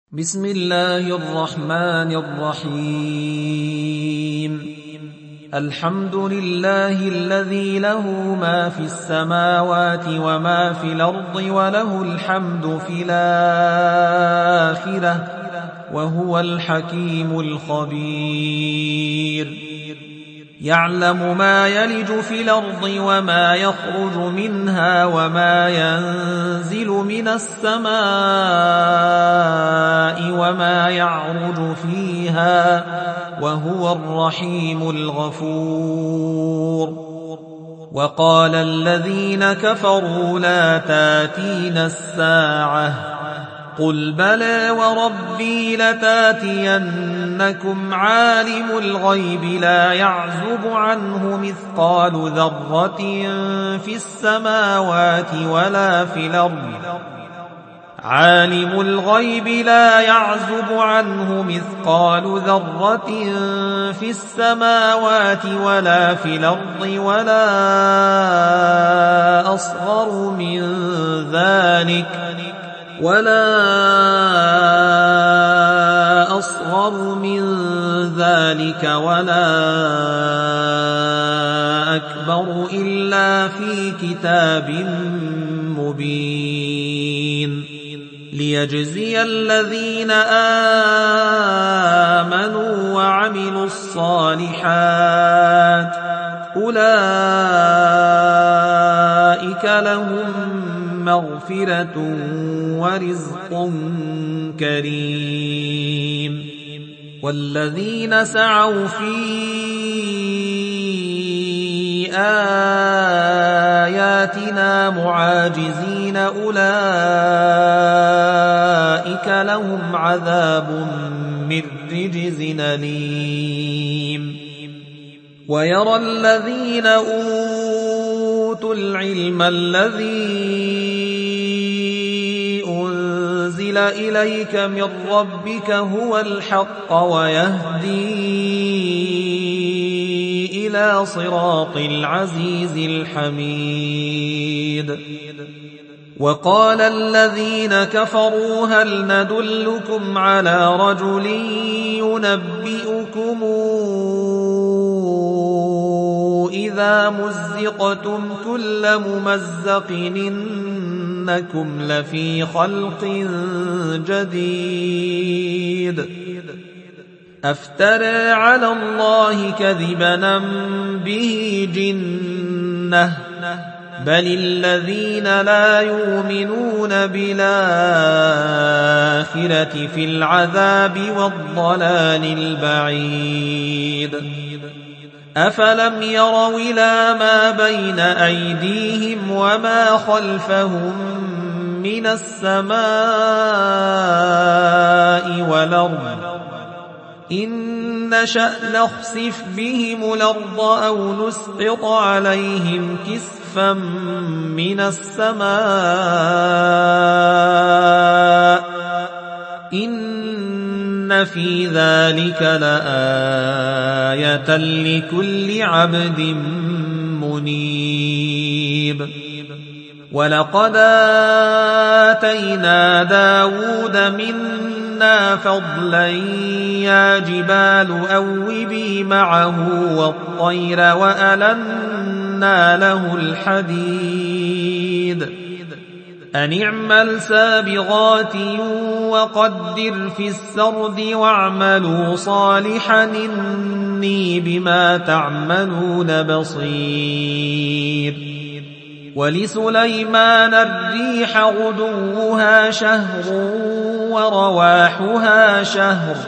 بسم الله الرحمن الرحيم. الحمد لله الذي له ما في السماوات وما في الأرض وله الحمد في الآخرة وهو الحكيم الخبير. يعلم ما يلج في الأرض وما يخرج منها وما ينزل من السماء وما يعرج فيها وهو الرحيم الغفور. وقال الذين كفروا لا تاتينا الساعة قل بلى وربي لتاتينكم عالم الغيب لا يعزب عنه مثقال ذرة في السماوات ولا في الأرض عالم الغيب لا يعزب عنه مثقال ذرة في السماوات ولا في الأرض ولا أصغر من ذلك ولا أكبر إلا في كتاب مبين ليجزي الذين آمنوا وعملوا الصالحات أولئك لهم مغفرة ورزق كريم. والذين سعوا في آياتنا معاجزين أولئك لهم عذاب من رجز أليم. ويرى الذين أوتوا العلم الذي أنزل إليك من ربك هو الحق ويهدي إلى صراط العزيز الحميد. وقال الذين كفروا هل ندلكم على رجل ينبئكم إذا مزقتم كل ممزق إنكم لفي خلق جديد أفترى على الله كذبا به جنة بل الذين لا يؤمنون بالآخرة في العذاب والضلال البعيد. أفلم يروا إلى ما بين أيديهم وما خلفهم من السماء والأرض إن نشأ نخسف بهم الأرض أو نسقط عليهم كسفا من السماء إن في ذلك لآية لكل عبد منيب. ولقد آتينا داود منا فضلا يا جبال أوبي معه والطير وألنا له الحديد أن اعمل سابغات وقدر في السرد واعملوا صالحا إني بما تعملون بصير. ولسليمان الريح غدوها شهر ورواحها شهر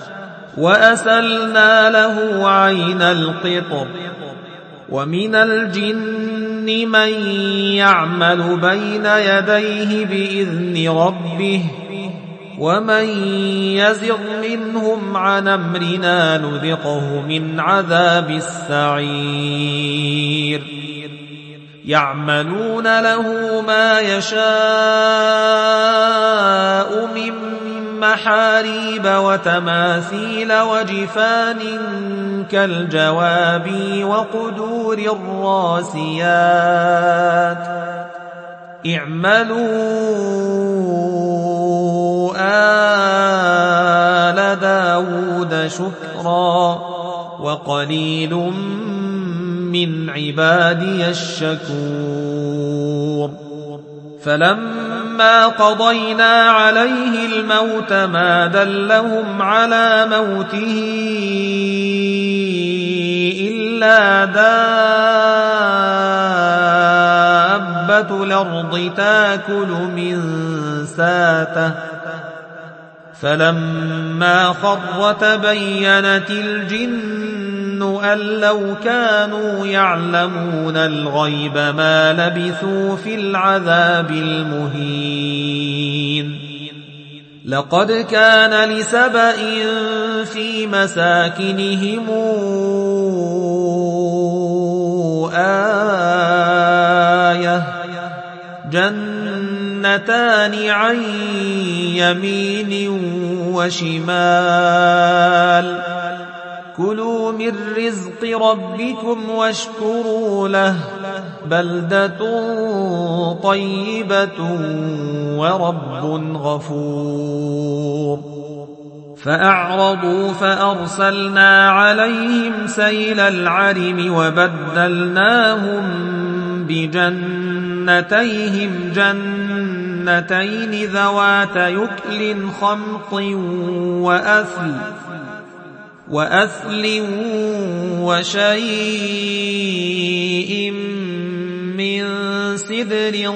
وأسلنا له عين القطر. ومن الجن من يعمل بين يديه بإذن ربه ومن يزغ منهم عن أمرنا نذقه من عذاب السعير. يعملون له ما يشاء من محاريب وتماثيل وجفان كالجواب وقدور الراسيات اعملوا شكرا وقليل من عبادي الشكور فلما قضينا عليه الموت ما دلهم على موته إلا دابة الأرض تاكل من ساته فلما خر تبينت الجن أن لو كانوا يعلمون الغيب ما لبثوا في العذاب المهين لقد كان لسبإ في مساكنهم آية جنتان عن يمين وشمال كلوا من رزق ربكم واشكروا له بلدة طيبة ورب غفور فأعرضوا فأرسلنا عليهم سيل العرم وبدلناهم بجنتيهم جنتين ذوات يكل خمط وأثل وشيء من سدر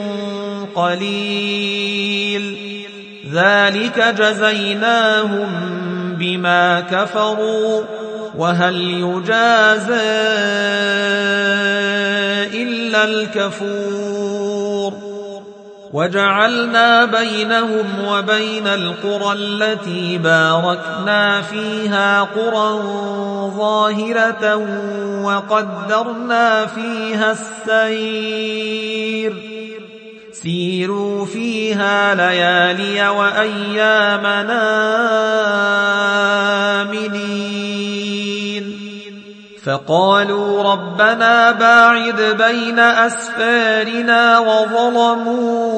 قليل ذلك جزيناهم بما كفروا وهل يجازى إلا الكفور وجعلنا بينهم وبين القرى التي باركنا فيها قرى ظاهرة وقدرنا فيها السير سيروا فيها ليالي وأيامنا آمنين فقالوا ربنا باعد بين أسفارنا وظلموا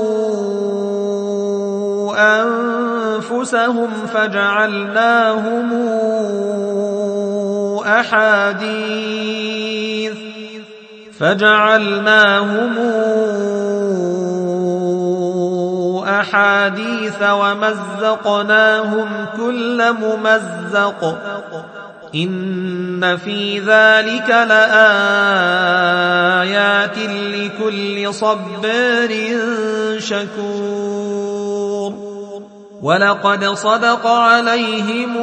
أنفسهم فجعلناهم أحاديث ومزقناهم كل ممزق إن في ذلك لآيات لكل صبار شكور ولقد صدق عليهم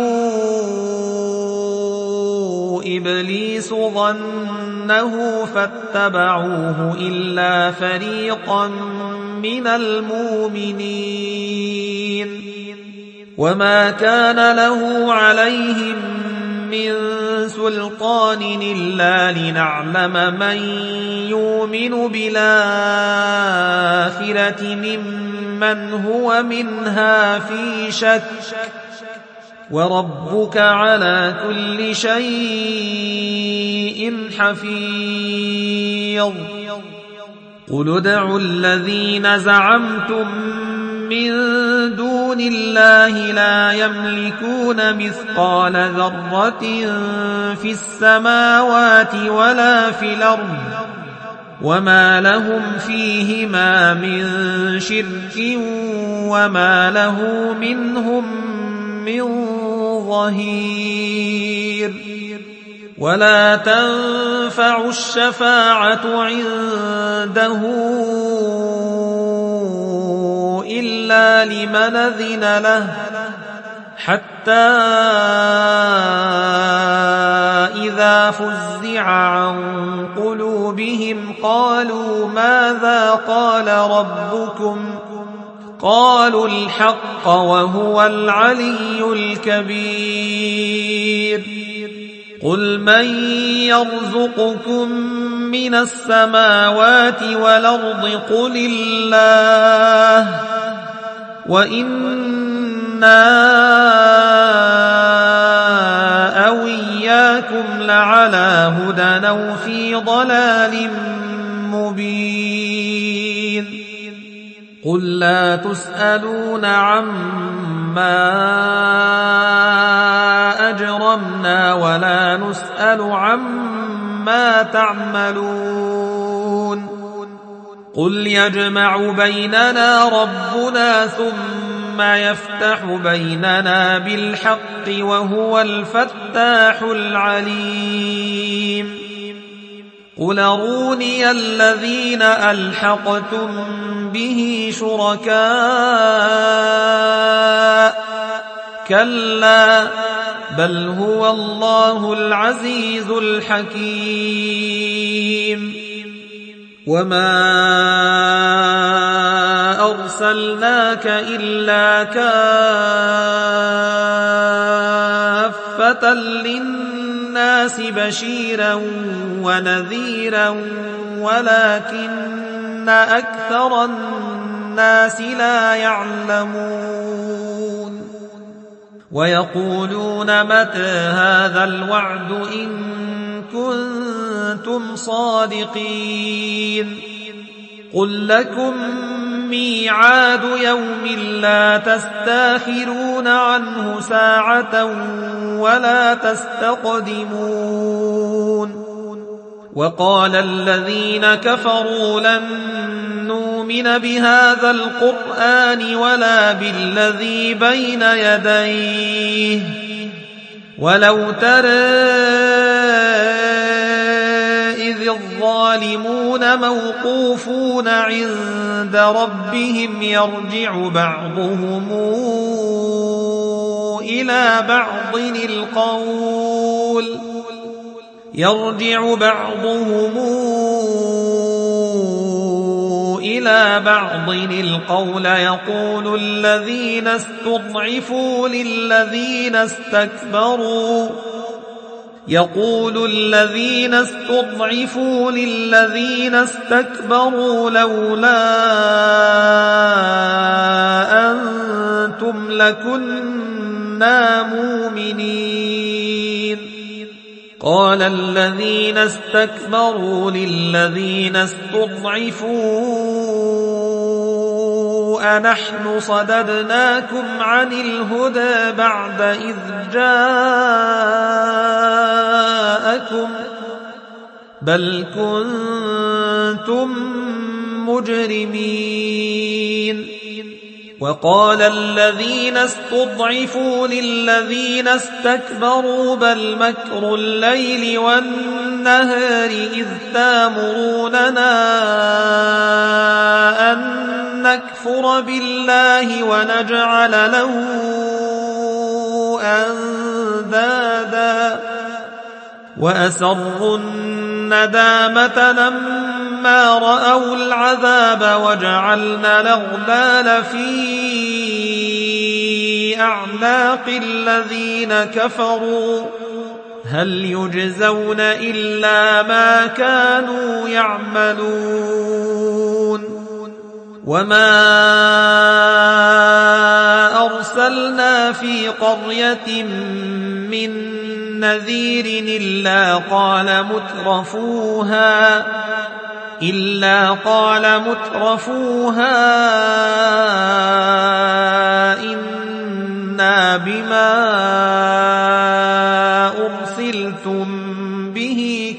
إبليس ظنه فاتبعوه إلا فريقا من المؤمنين وما كان له عليهم من سلطان إلا لنعلم من يؤمن بالآخرة ممن هو منها في شك وربك على كل شيء حفيظ قل ادعوا الذين زعمتم من دون الله لا يملكون مثقال ذرة في السماوات ولا في الأرض وما لهم فيهما من شرك وما له منهم من ظهير ولا تنفع الشفاعة عنده إلا لمن أذن له حتى إذا فزع عن قلوبهم قالوا ماذا قال ربكم قالوا الحق وهو العلي الكبير قل من يرزقكم من السماوات والأرض قل الله وإنا أو إياكم لعلى هدى أو في ضلال مبين قل لا تسألون عما أجرمنا أجرمنا ولا نسأل عما تعملون قل يجمع بيننا ربنا ثم يفتح بيننا بالحق وهو الفتاح العليم قل أروني الذين ألحقتم به شركاء كلا بل هو الله العزيز الحكيم وما أرسلناك إلا كافة للناس بشيرا ونذيرا ولكن أكثر الناس لا يعلمون ويقولون متى هذا الوعد إن كنتم صادقين قل لكم ميعاد يوم لا تستاخرون عنه ساعة ولا تستقدمون وقال الذين كفروا لن نؤمن بهذا القرآن ولا بالذي بين يديه ولو ترى إذ الظالمون موقوفون عند ربهم يرجع بعضهم إلى بعض القول يقول الذين استضعفوا للذين استكبروا لولا أنتم لكنا مؤمنين قال الذين استكبروا للذين استضعفوا أنحن صددناكم عن الهدى بعد إذ جاءكم بل كنتم مجرمين وقال الذين استضعفوا للذين استكبروا بل مكر الليل والنهار إذ تامروننا أن نكفر بالله ونجعل له أندادا وأسروا الندامة لما رأوا العذاب وجعلنا الأغلال في أعناق الذين كفروا هل يجزون إلا ما كانوا يعملون وما أرسلنا في قرية من نذير إلا قال مترفوها إنا بما أرسلتم به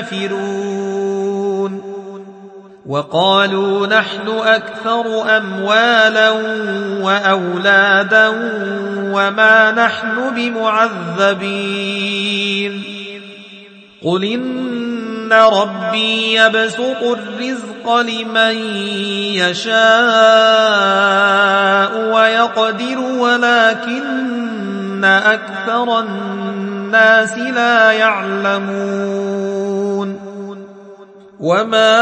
كافرون وقالوا نحن أكثر أموالا وأولادا وما نحن بمعذبين قل إن ربي يبسط الرزق لمن يشاء ويقدر ولكن أكثر الناس لا يعلمون وما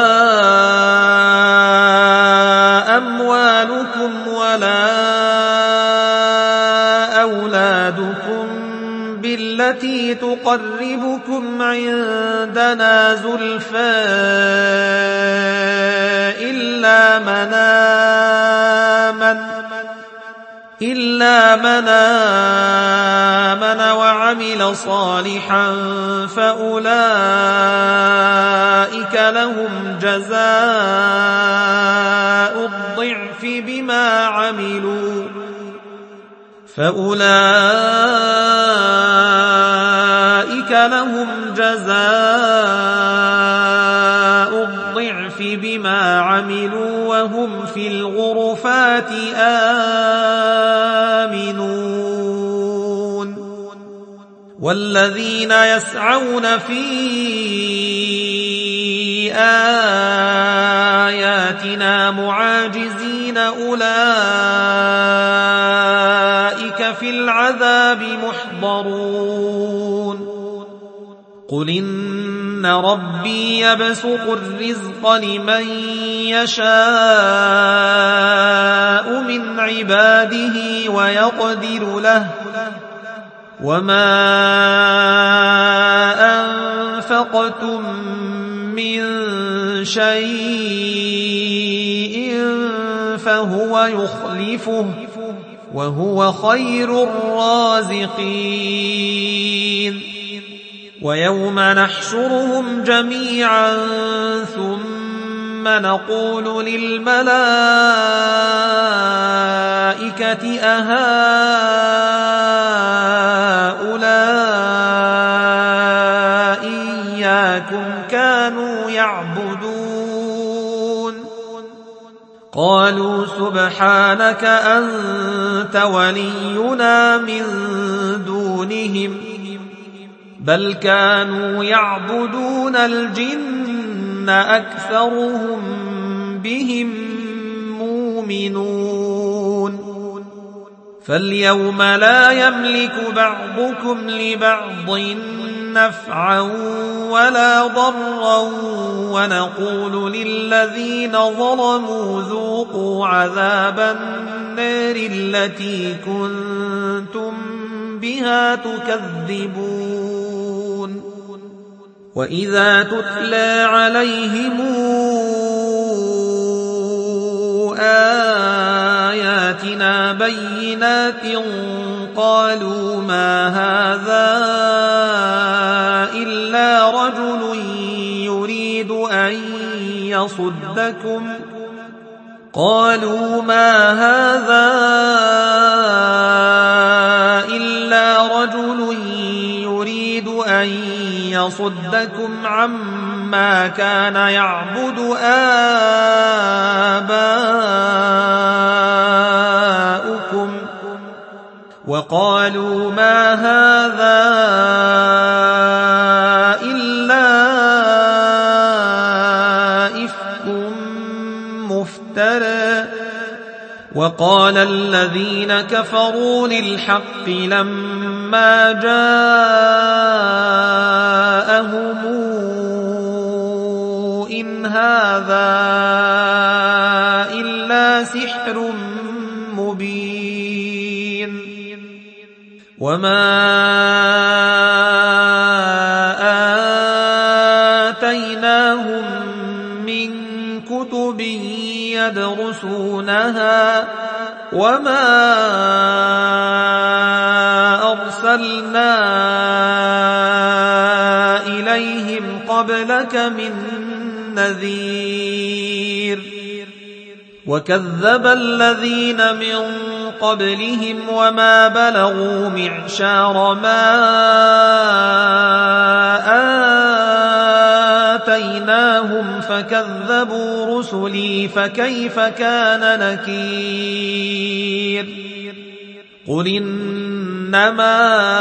أموالكم ولا أولادكم بالتي تقربكم عندنا زلفى إلا من آمن وعمل صالحا فأولئك لهم جزاء الضعف بما عملوا فأولئك لهم جزاء الضعف بما عملوا وهم في الغرفات آمنون والذين يسعون في آياتنا معاجزين أولئك في العذاب محضرون قل إن ربي يبسط الرزق لمن يشاء من عباده ويقدر له وما أنفقتم من شيء فهو يخلفه وهو خير الرازقين ويوم نحشرهم جميعا ثم نقول للملائكة أهؤلاء إياكم كانوا يعبدون قالوا سبحانك أنت ولينا من دونهم بل كانوا يعبدون الجن أكثرهم بهم مؤمنون فاليوم لا يملك بعضكم لبعض نفعا ولا ضرا ونقول للذين ظلموا ذوقوا عذاب النار التي كنتم بها تكذبون وإذا تتلى عليهم آياتنا بينات قالوا ما هذا إلا رجل يريد أن يصدكم عما كان يعبد آباؤكم وقالوا ما هذا إلا إفك مفترى وقال الذين كفروا للحق لما جاءهم إن هذا إلا سحر مبين وما آتيناهم من كتب يدرسونها وما أرسلنا إليهم قبلك من نذير وكذب الذين من قبلهم وما بلغوا معشار ما آتيناهم فكذبوا رسلي فكيف كان نكير قل إنما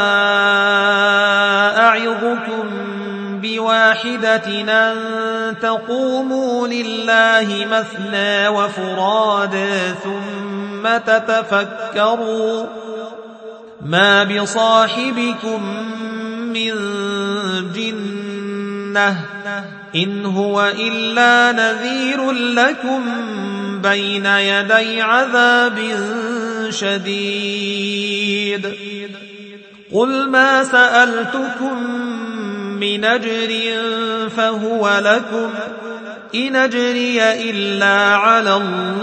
أعظكم بواحدة أن تقوموا لله مثنى وفرادى ثم تتفكروا ما بصاحبكم من جنة إن هو إلا نذير لكم بين يدي عذاب شديد قل ما سألتكم من أجر فهو لكم إن أجري إلا على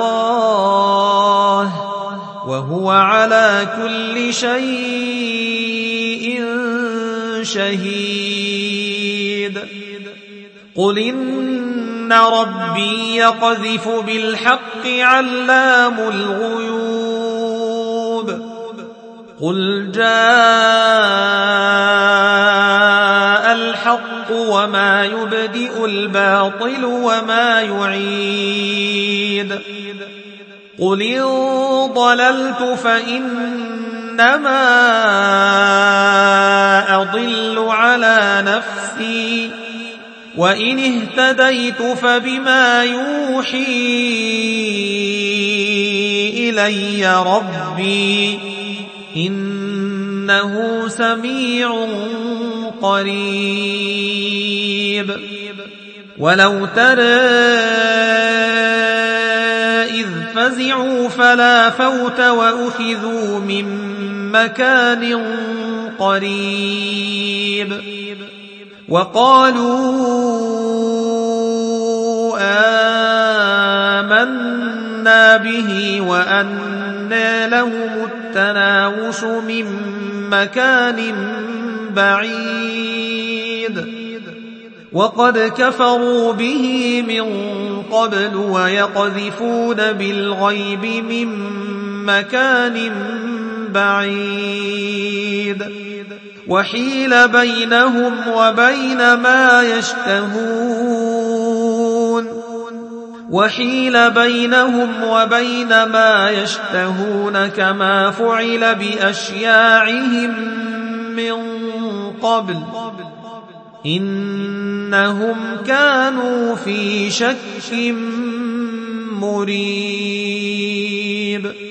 الله وهو على كل شيء شهيد قل إن ربي يقذف بالحق علام الغيوب قل جاء الحق وما يبدئ الباطل وما يعيد قل إن ضللت فإنما أضل على نفسي وإن اهتديت فبما يوحي إلي ربي إنه سميع قريب ولو ترى إذ فزعوا فلا فوت وأخذوا من مكان قريب وقالوا آمنا به وأنى لهم التناوش من مكان بعيد وقد كفروا به من قبل ويقذفون بالغيب من مكان بعيد وحيل بينهم وبين ما يشتهون كما فعل بأشياعهم من قبل إنهم كانوا في شك مريب